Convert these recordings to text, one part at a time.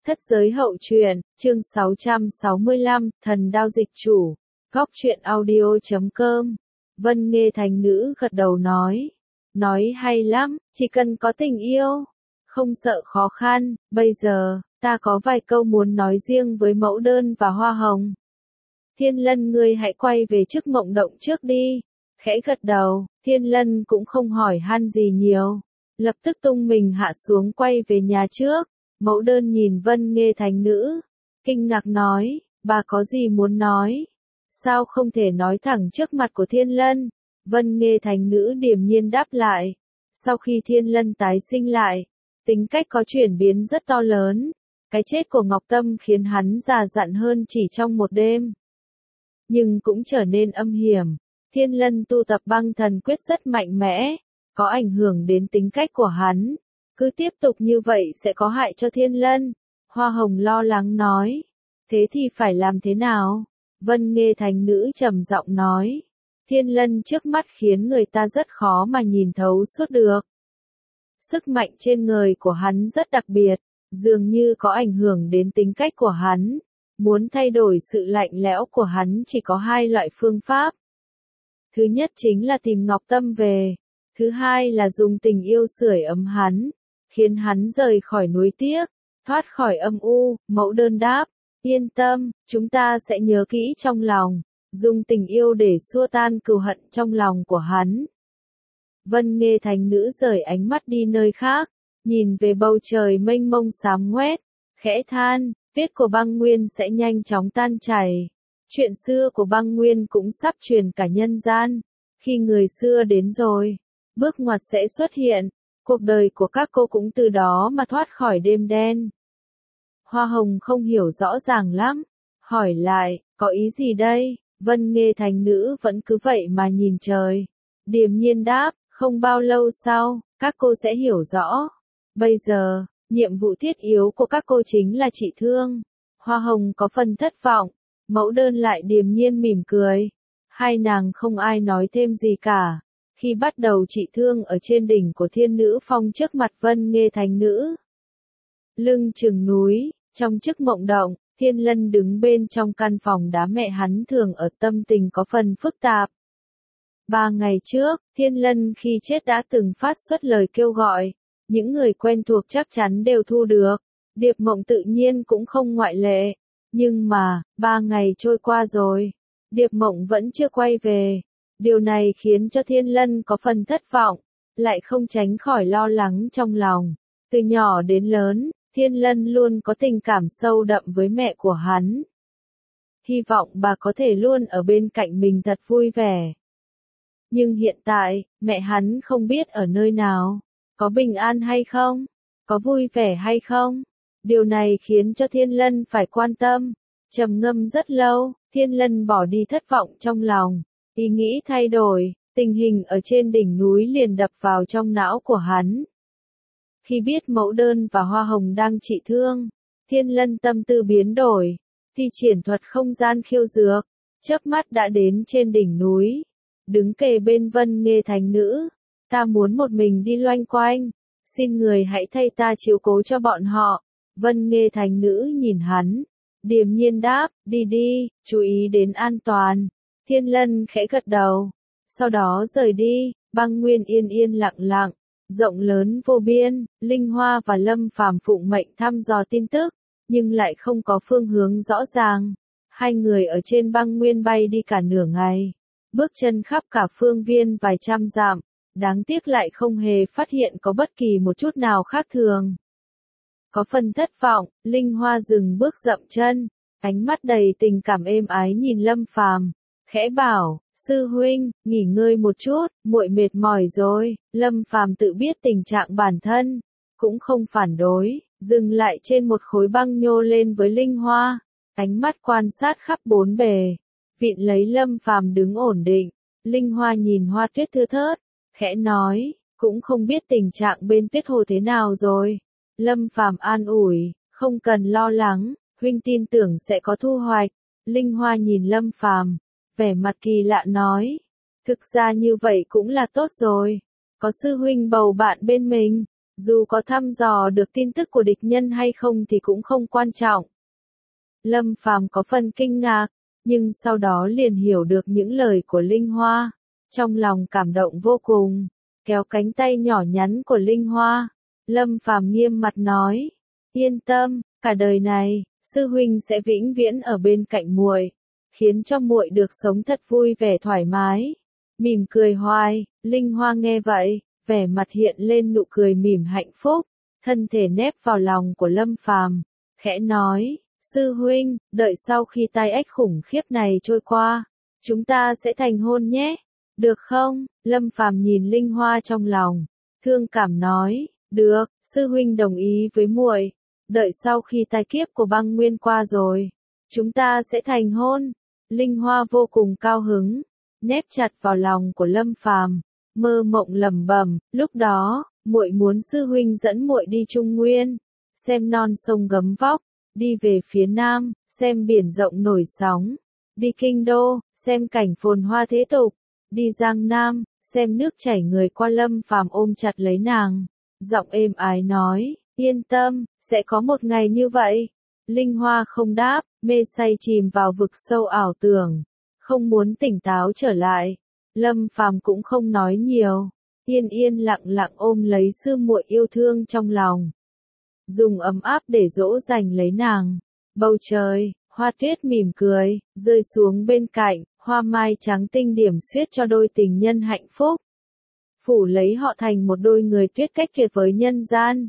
Thất giới hậu truyện, chương 665, thần đao dịch chủ. Góc truyện audio.com. Vân nghe thành nữ gật đầu nói hay lắm, chỉ cần có tình yêu, không sợ khó khăn. Bây giờ, ta có vài câu muốn nói riêng với Mẫu Đơn và Hoa Hồng. Thiên Lân, ngươi hãy quay về trước mộng động trước đi. Khẽ gật đầu, Thiên Lân cũng không hỏi han gì nhiều, lập tức tung mình hạ xuống quay về nhà trước. Mẫu Đơn nhìn Vân nghe thành nữ, kinh ngạc nói, bà có gì muốn nói? Sao không thể nói thẳng trước mặt của Thiên Lân? Vân nghe thành nữ điềm nhiên đáp lại, sau khi Thiên Lân tái sinh lại, tính cách có chuyển biến rất to lớn. Cái chết của Ngọc Tâm khiến hắn già dặn hơn chỉ trong một đêm, nhưng cũng trở nên âm hiểm. Thiên Lân tu tập băng thần quyết rất mạnh mẽ, có ảnh hưởng đến tính cách của hắn. Cứ tiếp tục như vậy sẽ có hại cho Thiên Lân. Hoa Hồng lo lắng nói. Thế thì phải làm thế nào? Vân nghe thành nữ trầm giọng nói. Thiên Lân trước mắt khiến người ta rất khó mà nhìn thấu suốt được. Sức mạnh trên người của hắn rất đặc biệt, dường như có ảnh hưởng đến tính cách của hắn. Muốn thay đổi sự lạnh lẽo của hắn chỉ có hai loại phương pháp. Thứ nhất chính là tìm Ngọc Tâm về. Thứ hai là dùng tình yêu sưởi ấm hắn, khiến hắn rời khỏi núi tiếc, thoát khỏi âm u. Mẫu Đơn đáp, yên tâm, chúng ta sẽ nhớ kỹ trong lòng, dùng tình yêu để xua tan cừu hận trong lòng của hắn. Vân nghe thành nữ rời ánh mắt đi nơi khác, nhìn về bầu trời mênh mông xám ngoét, khẽ than, tuyết của băng nguyên sẽ nhanh chóng tan chảy. Chuyện xưa của băng nguyên cũng sắp truyền cả nhân gian. Khi người xưa đến rồi, bước ngoặt sẽ xuất hiện, cuộc đời của các cô cũng từ đó mà thoát khỏi đêm đen. Hoa Hồng không hiểu rõ ràng lắm, hỏi lại, có ý gì đây? Vân nghe thành nữ vẫn cứ vậy mà nhìn trời, điềm nhiên đáp, không bao lâu sau, các cô sẽ hiểu rõ. Bây giờ, nhiệm vụ thiết yếu của các cô chính là trị thương. Hoa Hồng có phần thất vọng, Mẫu Đơn lại điềm nhiên mỉm cười. Hai nàng không ai nói thêm gì cả. Khi bắt đầu trị thương ở trên đỉnh của Thiên Nữ Phong trước mặt Vân nghe thành nữ. Lưng chừng núi, trong chiếc mộng động, Thiên Lân đứng bên trong căn phòng đá mẹ hắn thường ở, tâm tình có phần phức tạp. 3 ngày trước, Thiên Lân khi chết đã từng phát xuất lời kêu gọi. Những người quen thuộc chắc chắn đều thu được. Điệp Mộng tự nhiên cũng không ngoại lệ. Nhưng mà, 3 ngày trôi qua rồi, Điệp Mộng vẫn chưa quay về. Điều này khiến cho Thiên Lân có phần thất vọng, lại không tránh khỏi lo lắng trong lòng. Từ nhỏ đến lớn, Thiên Lân luôn có tình cảm sâu đậm với mẹ của hắn. Hy vọng bà có thể luôn ở bên cạnh mình thật vui vẻ. Nhưng hiện tại, mẹ hắn không biết ở nơi nào, có bình an hay không, có vui vẻ hay không. Điều này khiến cho Thiên Lân phải quan tâm. Trầm ngâm rất lâu, Thiên Lân bỏ đi thất vọng trong lòng. Ý nghĩ thay đổi, tình hình ở trên đỉnh núi liền đập vào trong não của hắn. Khi biết Mẫu Đơn và Hoa Hồng đang trị thương, Thiên Lân tâm tư biến đổi, thi triển thuật không gian khiêu dược, chớp mắt đã đến trên đỉnh núi, đứng kề bên Vân nghe thành nữ. Ta muốn một mình đi loanh quanh, xin người hãy thay ta chiếu cố cho bọn họ. Vân nghe thành nữ nhìn hắn, điềm nhiên đáp, đi đi, chú ý đến an toàn. Thiên Lân khẽ gật đầu, sau đó rời đi. Băng nguyên yên yên lặng lặng, rộng lớn vô biên. Linh Hoa và Lâm Phàm phụng mệnh thăm dò tin tức, nhưng lại không có phương hướng rõ ràng. Hai người ở trên băng nguyên bay đi cả nửa ngày, bước chân khắp cả phương viên vài trăm dặm, đáng tiếc lại không hề phát hiện có bất kỳ một chút nào khác thường. Có phần thất vọng, Linh Hoa dừng bước dậm chân, ánh mắt đầy tình cảm êm ái nhìn Lâm Phàm, khẽ bảo, sư huynh, nghỉ ngơi một chút, muội mệt mỏi rồi. Lâm Phàm tự biết tình trạng bản thân, cũng không phản đối, dừng lại trên một khối băng nhô lên với Linh Hoa, ánh mắt quan sát khắp bốn bề, vịn lấy Lâm Phàm đứng ổn định. Linh Hoa nhìn hoa tuyết thưa thớt, khẽ nói, cũng không biết tình trạng bên Tuyết Hồ thế nào rồi. Lâm Phàm an ủi, không cần lo lắng, huynh tin tưởng sẽ có thu hoạch. Linh Hoa nhìn Lâm Phàm, vẻ mặt kỳ lạ nói, thực ra như vậy cũng là tốt rồi, có sư huynh bầu bạn bên mình, Dù có thăm dò được tin tức của địch nhân hay không thì cũng không quan trọng. Lâm Phàm có phần kinh ngạc, nhưng sau đó liền hiểu được những lời của Linh Hoa. Trong lòng cảm động vô cùng, kéo cánh tay nhỏ nhắn của Linh Hoa. Lâm Phàm nghiêm mặt nói, yên tâm, cả đời này, sư huynh sẽ vĩnh viễn ở bên cạnh muội, khiến cho muội được sống thật vui vẻ thoải mái. Mỉm cười hoài, Linh Hoa nghe vậy, vẻ mặt hiện lên nụ cười mỉm hạnh phúc, thân thể nép vào lòng của Lâm Phàm, khẽ nói, sư huynh, đợi sau khi tai ách khủng khiếp này trôi qua, chúng ta sẽ thành hôn nhé, được không? Lâm Phàm nhìn Linh Hoa trong lòng, thương cảm nói, được, sư huynh đồng ý với muội, đợi sau khi tai kiếp của băng nguyên qua rồi, chúng ta sẽ thành hôn. Linh Hoa vô cùng cao hứng, nép chặt vào lòng của Lâm Phàm, mơ mộng lẩm bẩm, lúc đó, muội muốn sư huynh dẫn muội đi Trung Nguyên, xem non sông gấm vóc, đi về phía Nam, xem biển rộng nổi sóng, đi Kinh Đô, xem cảnh phồn hoa thế tục, đi Giang Nam, xem nước chảy người qua. Lâm Phàm ôm chặt lấy nàng, giọng êm ái nói, yên tâm, sẽ có một ngày như vậy. Linh Hoa không đáp, mê say chìm vào vực sâu ảo tưởng, không muốn tỉnh táo trở lại. Lâm Phàm cũng không nói nhiều, yên yên lặng lặng ôm lấy sư muội yêu thương trong lòng, dùng ấm áp để dỗ dành lấy nàng. Bầu trời, hoa tuyết mỉm cười, rơi xuống bên cạnh, hoa mai trắng tinh điểm xuyết cho đôi tình nhân hạnh phúc, phủ lấy họ thành một đôi người tuyết cách tuyệt với nhân gian.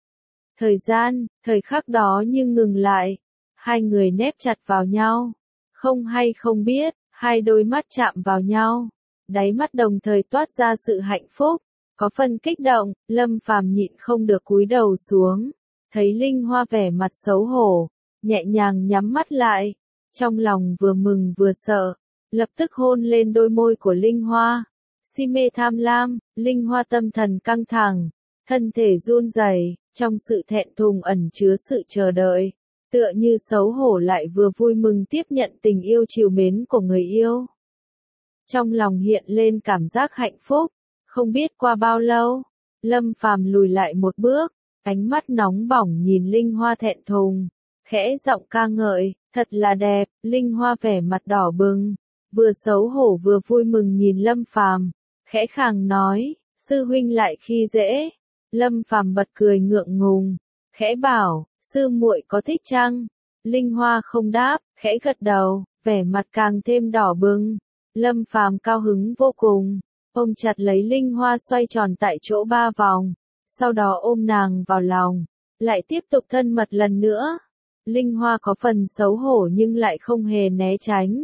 Thời khắc đó như ngừng lại, hai người nép chặt vào nhau, không hay không biết, hai đôi mắt chạm vào nhau, đáy mắt đồng thời toát ra sự hạnh phúc, có phần kích động. Lâm Phàm nhịn không được cúi đầu xuống, thấy Linh Hoa vẻ mặt xấu hổ, nhẹ nhàng nhắm mắt lại, trong lòng vừa mừng vừa sợ, lập tức hôn lên đôi môi của Linh Hoa. Si mê tham lam, Linh Hoa tâm thần căng thẳng, thân thể run rẩy, trong sự thẹn thùng ẩn chứa sự chờ đợi, tựa như xấu hổ lại vừa vui mừng tiếp nhận tình yêu trìu mến của người yêu. Trong lòng hiện lên cảm giác hạnh phúc, không biết qua bao lâu, Lâm Phàm lùi lại một bước, ánh mắt nóng bỏng nhìn Linh Hoa thẹn thùng, khẽ giọng ca ngợi, thật là đẹp. Linh Hoa vẻ mặt đỏ bừng, vừa xấu hổ vừa vui mừng nhìn Lâm Phàm, khẽ khàng nói, sư huynh lại khi dễ. Lâm Phàm bật cười ngượng ngùng, khẽ bảo, sư muội có thích chăng? Linh Hoa không đáp, khẽ gật đầu, vẻ mặt càng thêm đỏ bừng. Lâm Phàm cao hứng vô cùng, ôm chặt lấy Linh Hoa xoay tròn tại chỗ 3 vòng, sau đó ôm nàng vào lòng, lại tiếp tục thân mật lần nữa. Linh Hoa có phần xấu hổ nhưng lại không hề né tránh.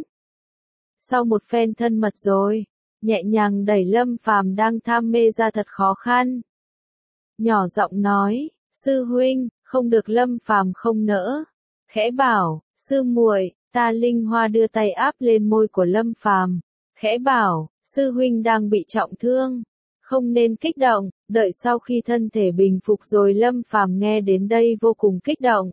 Sau một phen thân mật rồi, nhẹ nhàng đẩy Lâm Phàm đang tham mê ra thật khó khăn. Nhỏ giọng nói, sư huynh, không được. Lâm Phàm không nỡ, khẽ bảo, sư muội, ta. Linh Hoa đưa tay áp lên môi của Lâm Phàm, khẽ bảo, sư huynh đang bị trọng thương, không nên kích động, đợi sau khi thân thể bình phục rồi. Lâm Phàm nghe đến đây vô cùng kích động,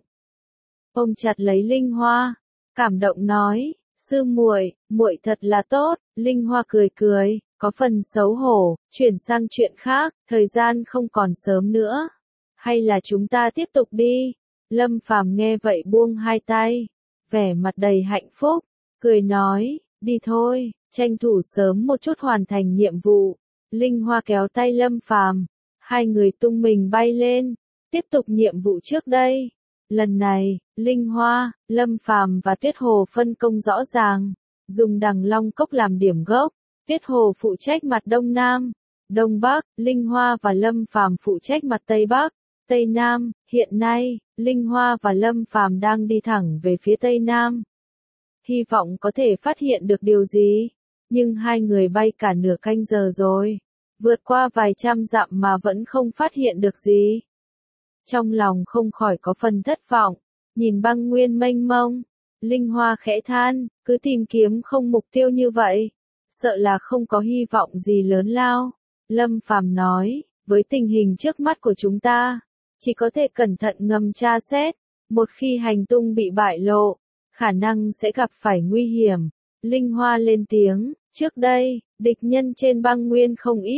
ôm chặt lấy Linh Hoa, cảm động nói, sư muội, muội thật là tốt. Linh Hoa cười cười, có phần xấu hổ, chuyển sang chuyện khác, thời gian không còn sớm nữa, hay là chúng ta tiếp tục đi? Lâm Phàm nghe vậy buông hai tay, vẻ mặt đầy hạnh phúc, cười nói, đi thôi, tranh thủ sớm một chút hoàn thành nhiệm vụ. Linh Hoa kéo tay Lâm Phàm, hai người tung mình bay lên, tiếp tục nhiệm vụ trước đây. Lần này, Linh Hoa, Lâm Phàm và Tuyết Hồ phân công rõ ràng, dùng Đằng Long Cốc làm điểm gốc, Tuyết Hồ phụ trách mặt Đông Nam, Đông Bắc, Linh Hoa và Lâm Phàm phụ trách mặt Tây Bắc, Tây Nam. Hiện nay, Linh Hoa và Lâm Phàm đang đi thẳng về phía Tây Nam, hy vọng có thể phát hiện được điều gì, nhưng hai người bay cả nửa canh giờ rồi, vượt qua vài trăm dặm mà vẫn không phát hiện được gì. Trong lòng không khỏi có phần thất vọng, nhìn băng nguyên mênh mông, Linh Hoa khẽ than, cứ tìm kiếm không mục tiêu như vậy, sợ là không có hy vọng gì lớn lao. Lâm Phàm nói, với tình hình trước mắt của chúng ta, chỉ có thể cẩn thận ngầm tra xét, một khi hành tung bị bại lộ, khả năng sẽ gặp phải nguy hiểm. Linh Hoa lên tiếng, trước đây, địch nhân trên băng nguyên không ít,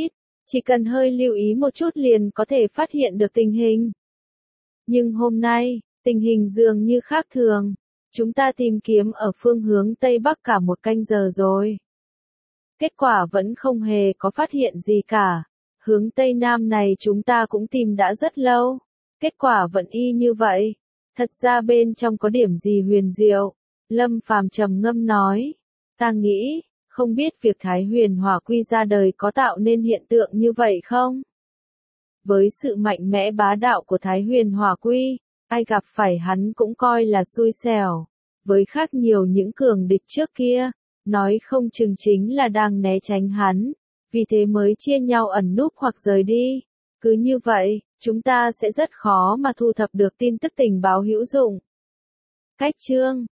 Chỉ cần hơi lưu ý một chút liền có thể phát hiện được tình hình. Nhưng hôm nay, tình hình dường như khác thường. Chúng ta tìm kiếm ở phương hướng Tây Bắc cả một canh giờ rồi. Kết quả vẫn không hề có phát hiện gì cả. Hướng Tây Nam này chúng ta cũng tìm đã rất lâu. Kết quả vẫn y như vậy. Thật ra bên trong có điểm gì huyền diệu. Lâm Phàm trầm ngâm nói. Ta nghĩ, không biết việc Thái Huyền Hỏa Quy ra đời có tạo nên hiện tượng như vậy không? Với sự mạnh mẽ bá đạo của Thái Huyền Hỏa Quy, ai gặp phải hắn cũng coi là xui xẻo. Với khác nhiều những cường địch trước kia, nói không chừng chính là đang né tránh hắn, vì thế mới chia nhau ẩn núp hoặc rời đi. Cứ như vậy, chúng ta sẽ rất khó mà thu thập được tin tức tình báo hữu dụng. Cách chương